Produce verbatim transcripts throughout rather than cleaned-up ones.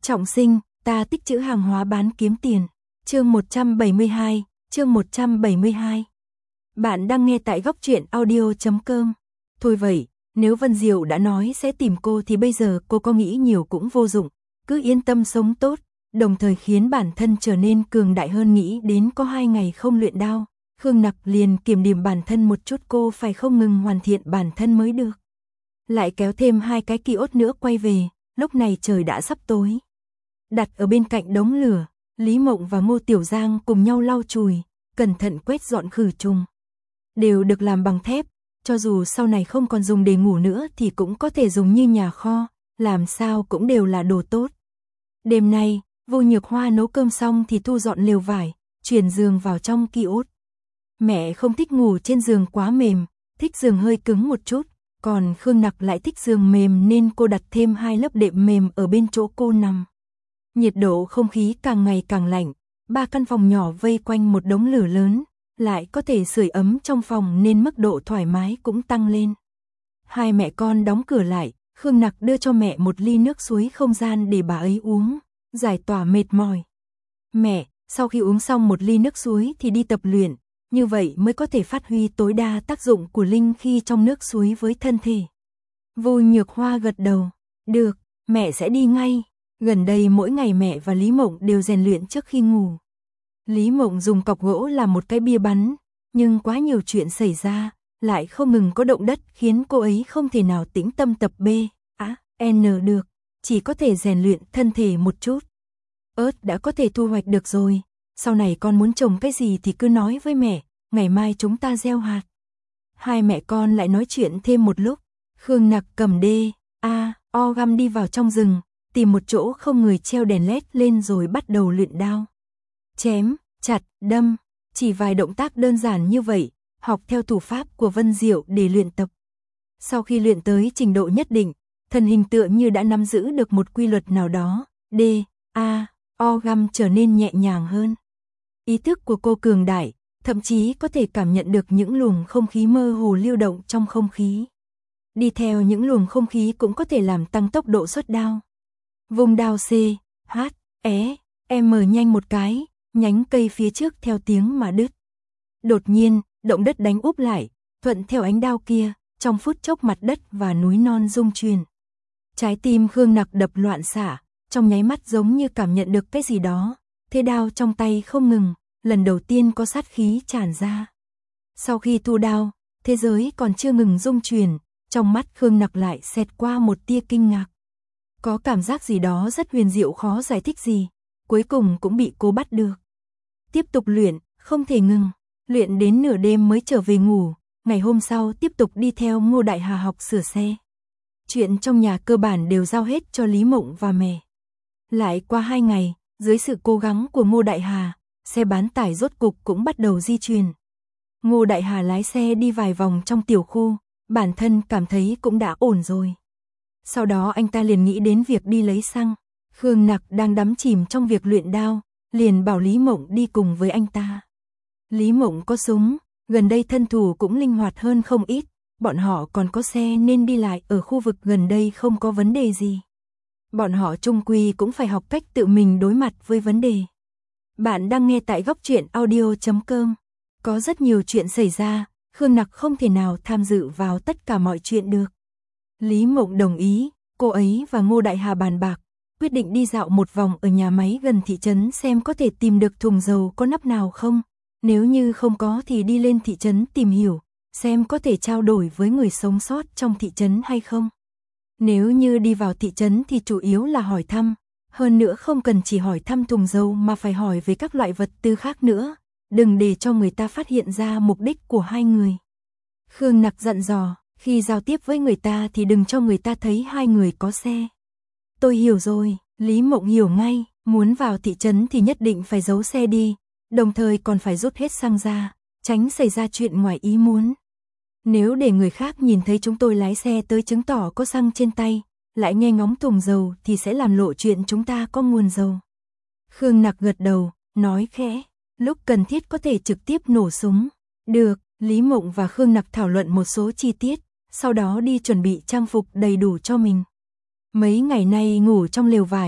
Trọng sinh, ta tích trữ hàng hóa bán kiếm tiền. Chương một trăm bảy mươi hai, chương một trăm bảy mươi hai. Bạn đang nghe tại góc truyện audio chấm com. Thôi vậy, nếu Vân Diệu đã nói sẽ tìm cô thì bây giờ cô có nghĩ nhiều cũng vô dụng, cứ yên tâm sống tốt, đồng thời khiến bản thân trở nên cường đại hơn. Nghĩ đến có hai ngày không luyện đao, Khương Nặc liền kiểm điểm bản thân một chút, cô phải không ngừng hoàn thiện bản thân mới được. Lại kéo thêm hai cái ki-ốt nữa quay về, lúc này trời đã sắp tối. Đặt ở bên cạnh đống lửa, Lý Mộng và Ngô Tiểu Giang cùng nhau lau chùi, cẩn thận quét dọn khử trùng. Đều được làm bằng thép, cho dù sau này không còn dùng để ngủ nữa thì cũng có thể dùng như nhà kho, làm sao cũng đều là đồ tốt. Đêm nay, Vô Nhược Hoa nấu cơm xong thì thu dọn lều vải, chuyển giường vào trong ki-ốt. Mẹ không thích ngủ trên giường quá mềm, thích giường hơi cứng một chút, còn Khương Nặc lại thích giường mềm nên cô đặt thêm hai lớp đệm mềm ở bên chỗ cô nằm. Nhiệt độ không khí càng ngày càng lạnh, ba căn phòng nhỏ vây quanh một đống lửa lớn, lại có thể sưởi ấm trong phòng nên mức độ thoải mái cũng tăng lên. Hai mẹ con đóng cửa lại, Khương Nặc đưa cho mẹ một ly nước suối không gian để bà ấy uống, giải tỏa mệt mỏi. Mẹ, sau khi uống xong một ly nước suối thì đi tập luyện, như vậy mới có thể phát huy tối đa tác dụng của linh khí trong nước suối với thân thể. Vô Nhược Hoa gật đầu, được, mẹ sẽ đi ngay. Gần đây mỗi ngày mẹ và Lý Mộng đều rèn luyện trước khi ngủ. Lý Mộng dùng cọc gỗ làm một cái bia bắn, nhưng quá nhiều chuyện xảy ra, lại không ngừng có động đất khiến cô ấy không thể nào tĩnh tâm tập B, A, N được, chỉ có thể rèn luyện thân thể một chút. Ớt đã có thể thu hoạch được rồi, sau này con muốn trồng cái gì thì cứ nói với mẹ, ngày mai chúng ta gieo hạt. Hai mẹ con lại nói chuyện thêm một lúc, Khương Nặc cầm D, A, O găm đi vào trong rừng, tìm một chỗ không người treo đèn led lên rồi bắt đầu luyện đao. Chém, chặt, đâm, chỉ vài động tác đơn giản như vậy, học theo thủ pháp của Vân Diệu để luyện tập. Sau khi luyện tới trình độ nhất định, thân hình tựa như đã nắm giữ được một quy luật nào đó, D, A, O găm trở nên nhẹ nhàng hơn. Ý thức của cô cường đại, thậm chí có thể cảm nhận được những luồng không khí mơ hồ lưu động trong không khí. Đi theo những luồng không khí cũng có thể làm tăng tốc độ xuất đao. Vùng đao C, H, E, M nhanh một cái, nhánh cây phía trước theo tiếng mà đứt. Đột nhiên, động đất đánh úp lại, thuận theo ánh đao kia, trong phút chốc mặt đất và núi non rung chuyển. Trái tim Khương Nặc đập loạn xạ, trong nháy mắt giống như cảm nhận được cái gì đó, thế đao trong tay không ngừng, lần đầu tiên có sát khí tràn ra. Sau khi thu đao, thế giới còn chưa ngừng rung chuyển, trong mắt Khương Nặc lại xẹt qua một tia kinh ngạc. Có cảm giác gì đó rất huyền diệu khó giải thích gì, cuối cùng cũng bị cô bắt được. Tiếp tục luyện, không thể ngừng, luyện đến nửa đêm mới trở về ngủ, ngày hôm sau tiếp tục đi theo Ngô Đại Hà học sửa xe. Chuyện trong nhà cơ bản đều giao hết cho Lý Mộng và mẹ. Lại qua hai ngày, dưới sự cố gắng của Ngô Đại Hà, xe bán tải rốt cục cũng bắt đầu di chuyển. Ngô Đại Hà lái xe đi vài vòng trong tiểu khu, bản thân cảm thấy cũng đã ổn rồi. Sau đó anh ta liền nghĩ đến việc đi lấy xăng. Khương Nặc đang đắm chìm trong việc luyện đao, liền bảo Lý Mộng đi cùng với anh ta. Lý Mộng có súng, gần đây thân thủ cũng linh hoạt hơn không ít, bọn họ còn có xe nên đi lại ở khu vực gần đây không có vấn đề gì. Bọn họ chung quy cũng phải học cách tự mình đối mặt với vấn đề. Bạn đang nghe tại góc truyện audio chấm com. Có rất nhiều chuyện xảy ra, Khương Nặc không thể nào tham dự vào tất cả mọi chuyện được. Lý Mộng đồng ý, cô ấy và Ngô Đại Hà bàn bạc, quyết định đi dạo một vòng ở nhà máy gần thị trấn xem có thể tìm được thùng dầu có nắp nào không. Nếu như không có thì đi lên thị trấn tìm hiểu, xem có thể trao đổi với người sống sót trong thị trấn hay không. Nếu như đi vào thị trấn thì chủ yếu là hỏi thăm, hơn nữa không cần chỉ hỏi thăm thùng dầu mà phải hỏi về các loại vật tư khác nữa, đừng để cho người ta phát hiện ra mục đích của hai người. Khương Nặc dặn dò, khi giao tiếp với người ta thì đừng cho người ta thấy hai người có xe. Tôi hiểu rồi, Lý Mộng hiểu ngay, muốn vào thị trấn thì nhất định phải giấu xe đi, đồng thời còn phải rút hết xăng ra, tránh xảy ra chuyện ngoài ý muốn. Nếu để người khác nhìn thấy chúng tôi lái xe tới chứng tỏ có xăng trên tay, lại nghe ngóng thùng dầu thì sẽ làm lộ chuyện chúng ta có nguồn dầu. Khương Nặc gật đầu, nói khẽ, lúc cần thiết có thể trực tiếp nổ súng. Được, Lý Mộng và Khương Nặc thảo luận một số chi tiết, sau đó đi chuẩn bị trang phục đầy đủ cho mình. Mấy ngày nay ngủ trong lều vải,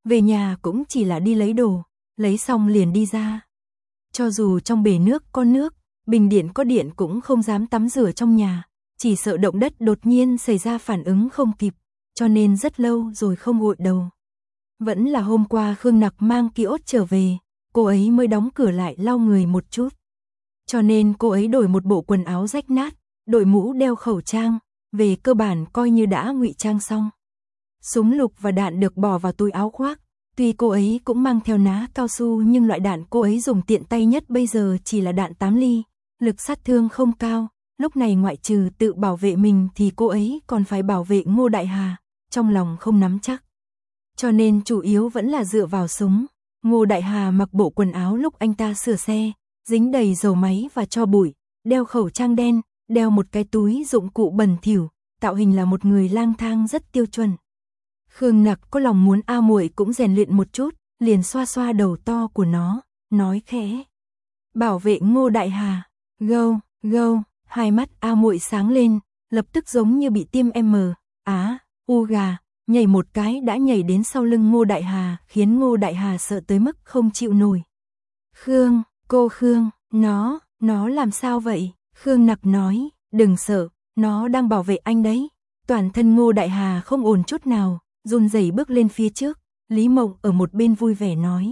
về nhà cũng chỉ là đi lấy đồ, lấy xong liền đi ra. Cho dù trong bể nước có nước, bình điện có điện cũng không dám tắm rửa trong nhà, chỉ sợ động đất đột nhiên xảy ra phản ứng không kịp, cho nên rất lâu rồi không gội đầu. Vẫn là hôm qua Khương Nặc mang ký ốt trở về, cô ấy mới đóng cửa lại lau người một chút. Cho nên cô ấy đổi một bộ quần áo rách nát, đội mũ đeo khẩu trang, về cơ bản coi như đã ngụy trang xong. Súng lục và đạn được bỏ vào túi áo khoác, tuy cô ấy cũng mang theo ná cao su nhưng loại đạn cô ấy dùng tiện tay nhất bây giờ chỉ là đạn tám ly, lực sát thương không cao, lúc này ngoại trừ tự bảo vệ mình thì cô ấy còn phải bảo vệ Ngô Đại Hà, trong lòng không nắm chắc. Cho nên chủ yếu vẫn là dựa vào súng. Ngô Đại Hà mặc bộ quần áo lúc anh ta sửa xe, dính đầy dầu máy và tro bụi, đeo khẩu trang đen, đeo một cái túi dụng cụ bẩn thỉu, tạo hình là một người lang thang rất tiêu chuẩn. Khương Nặc có lòng muốn A Muội cũng rèn luyện một chút, liền xoa xoa đầu to của nó, nói khẽ: "Bảo vệ Ngô Đại Hà." Gâu, gâu, hai mắt A Muội sáng lên, lập tức giống như bị tiêm M, á, u gà, nhảy một cái đã nhảy đến sau lưng Ngô Đại Hà, khiến Ngô Đại Hà sợ tới mức không chịu nổi. "Khương, cô Khương, nó, nó làm sao vậy?" Khương Nặc nói, "Đừng sợ, nó đang bảo vệ anh đấy." Toàn thân Ngô Đại Hà không ổn chút nào, run rẩy bước lên phía trước, Lý Mộng ở một bên vui vẻ nói: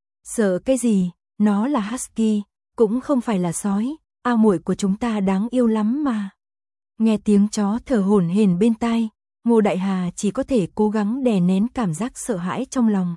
"Sợ cái gì, nó là husky, cũng không phải là sói, A Muội của chúng ta đáng yêu lắm mà." Nghe tiếng chó thở hổn hển bên tai, Ngô Đại Hà chỉ có thể cố gắng đè nén cảm giác sợ hãi trong lòng.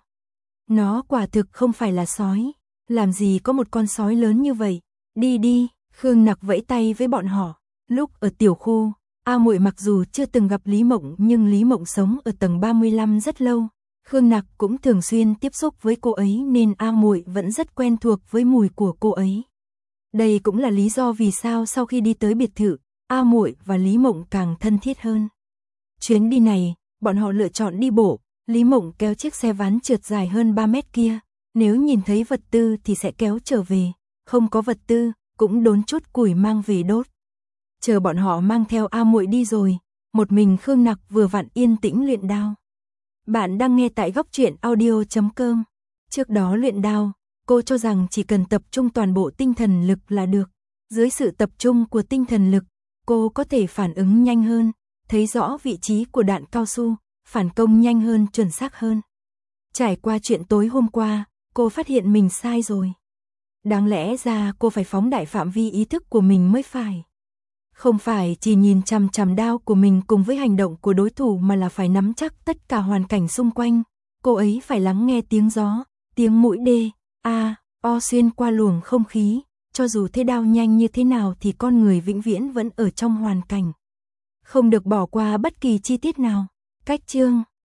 Nó quả thực không phải là sói, làm gì có một con sói lớn như vậy. "Đi đi." Khương Nặc vẫy tay với bọn họ. Lúc ở tiểu khu, A Muội mặc dù chưa từng gặp Lý Mộng nhưng Lý Mộng sống ở tầng ba mươi lăm rất lâu, Khương Nặc cũng thường xuyên tiếp xúc với cô ấy nên A Muội vẫn rất quen thuộc với mùi của cô ấy. Đây cũng là lý do vì sao sau khi đi tới biệt thự, A Muội và Lý Mộng càng thân thiết hơn. Chuyến đi này, bọn họ lựa chọn đi bộ, Lý Mộng kéo chiếc xe ván trượt dài hơn ba mét kia, nếu nhìn thấy vật tư thì sẽ kéo trở về, không có vật tư, cũng đốn chút củi mang về đốt. Chờ bọn họ mang theo A Muội đi rồi, một mình Khương Nặc vừa vặn yên tĩnh luyện đao. Bạn đang nghe tại góc truyện audio chấm com. Trước đó luyện đao, cô cho rằng chỉ cần tập trung toàn bộ tinh thần lực là được. Dưới sự tập trung của tinh thần lực, cô có thể phản ứng nhanh hơn, thấy rõ vị trí của đạn cao su, phản công nhanh hơn, chuẩn xác hơn. Trải qua chuyện tối hôm qua, cô phát hiện mình sai rồi. Đáng lẽ ra cô phải phóng đại phạm vi ý thức của mình mới phải. Không phải chỉ nhìn chằm chằm đao của mình cùng với hành động của đối thủ mà là phải nắm chắc tất cả hoàn cảnh xung quanh. Cô ấy phải lắng nghe tiếng gió, tiếng mũi đê, a, o xuyên qua luồng không khí. Cho dù thế đao nhanh như thế nào thì con người vĩnh viễn vẫn ở trong hoàn cảnh. Không được bỏ qua bất kỳ chi tiết nào. Cách chương